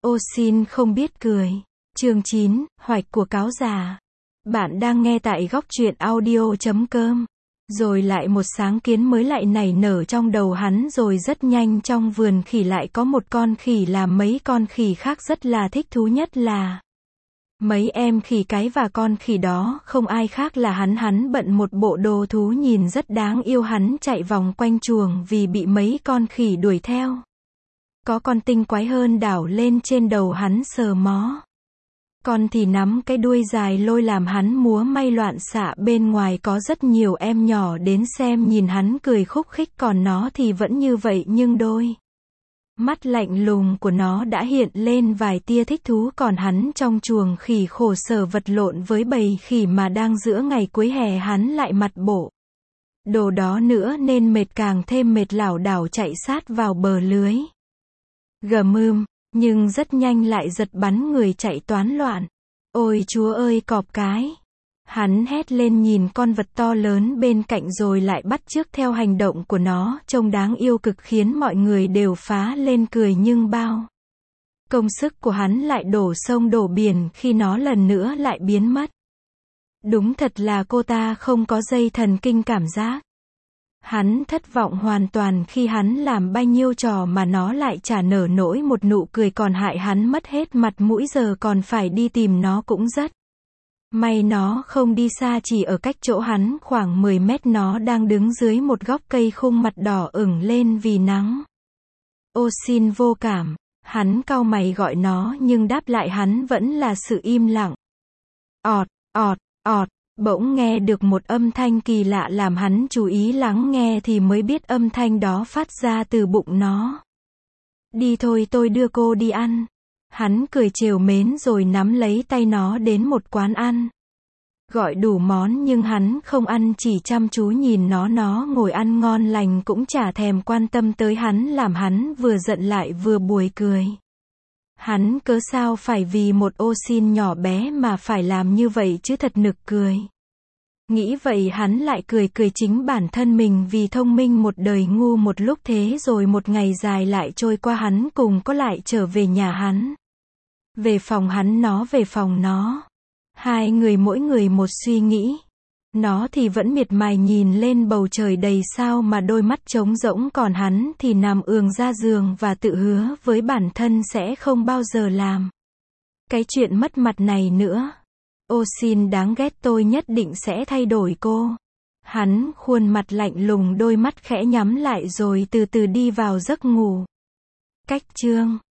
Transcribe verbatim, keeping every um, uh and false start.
Ô xin không biết cười. Chương chín, Hoạch của cáo già. Bạn đang nghe tại góc truyện audio chấm com. Rồi lại một sáng kiến mới lại nảy nở trong đầu hắn, rồi rất nhanh trong vườn khỉ lại có một con khỉ làm mấy con khỉ khác rất là thích thú, nhất là mấy em khỉ cái và con khỉ đó không ai khác là hắn. Hắn bận một bộ đồ thú nhìn rất đáng yêu, hắn chạy vòng quanh chuồng vì bị mấy con khỉ đuổi theo. Có con tinh quái hơn đảo lên trên đầu hắn sờ mó. Con thì nắm cái đuôi dài lôi làm hắn múa may loạn xạ. Bên ngoài có rất nhiều em nhỏ đến xem nhìn hắn cười khúc khích, còn nó thì vẫn như vậy, nhưng đôi mắt lạnh lùng của nó đã hiện lên vài tia thích thú. Còn hắn trong chuồng khỉ khổ sở vật lộn với bầy khỉ mà đang giữa ngày cuối hè, hắn lại mặt bộ đồ đó nữa nên mệt càng thêm mệt, lảo đảo chạy sát vào bờ lưới. Gầm ưm, nhưng rất nhanh lại giật bắn người chạy toán loạn. Ôi chúa ơi, cọp cái! Hắn hét lên nhìn con vật to lớn bên cạnh rồi lại bắt chước theo hành động của nó, trông đáng yêu cực khiến mọi người đều phá lên cười. Nhưng bao công sức của hắn lại đổ sông đổ biển khi nó lần nữa lại biến mất. Đúng thật là cô ta không có dây thần kinh cảm giác. Hắn thất vọng hoàn toàn khi hắn làm bao nhiêu trò mà nó lại chả nở nổi một nụ cười, còn hại hắn mất hết mặt mũi, giờ còn phải đi tìm nó cũng rất may nó không đi xa, chỉ ở cách chỗ hắn khoảng mười mét. Nó đang đứng dưới một gốc cây khung, mặt đỏ ửng lên vì nắng. Ô xin vô cảm, hắn cau mày gọi nó nhưng đáp lại hắn vẫn là sự im lặng. Ọt, ọt, ọt. Bỗng nghe được một âm thanh kỳ lạ làm hắn chú ý lắng nghe thì mới biết âm thanh đó phát ra từ bụng nó. Đi thôi, tôi đưa cô đi ăn. Hắn cười trêu mến rồi nắm lấy tay nó đến một quán ăn. Gọi đủ món nhưng hắn không ăn, chỉ chăm chú nhìn nó. Nó ngồi ăn ngon lành cũng chả thèm quan tâm tới hắn, làm hắn vừa giận lại vừa buồn cười. Hắn cớ sao phải vì một ô xin nhỏ bé mà phải làm như vậy chứ, thật nực cười. Nghĩ vậy hắn lại cười cười chính bản thân mình vì thông minh một đời ngu một lúc. Thế rồi một ngày dài lại trôi qua, hắn cùng có lại trở về nhà hắn. Về phòng hắn, nó về phòng nó. Hai người mỗi người một suy nghĩ. Nó thì vẫn miệt mài nhìn lên bầu trời đầy sao mà đôi mắt trống rỗng, còn hắn thì nằm ườn ra giường và tự hứa với bản thân sẽ không bao giờ làm cái chuyện mất mặt này nữa. Ô xin đáng ghét, tôi nhất định sẽ thay đổi cô. Hắn khuôn mặt lạnh lùng, đôi mắt khẽ nhắm lại rồi từ từ đi vào giấc ngủ. Cách chương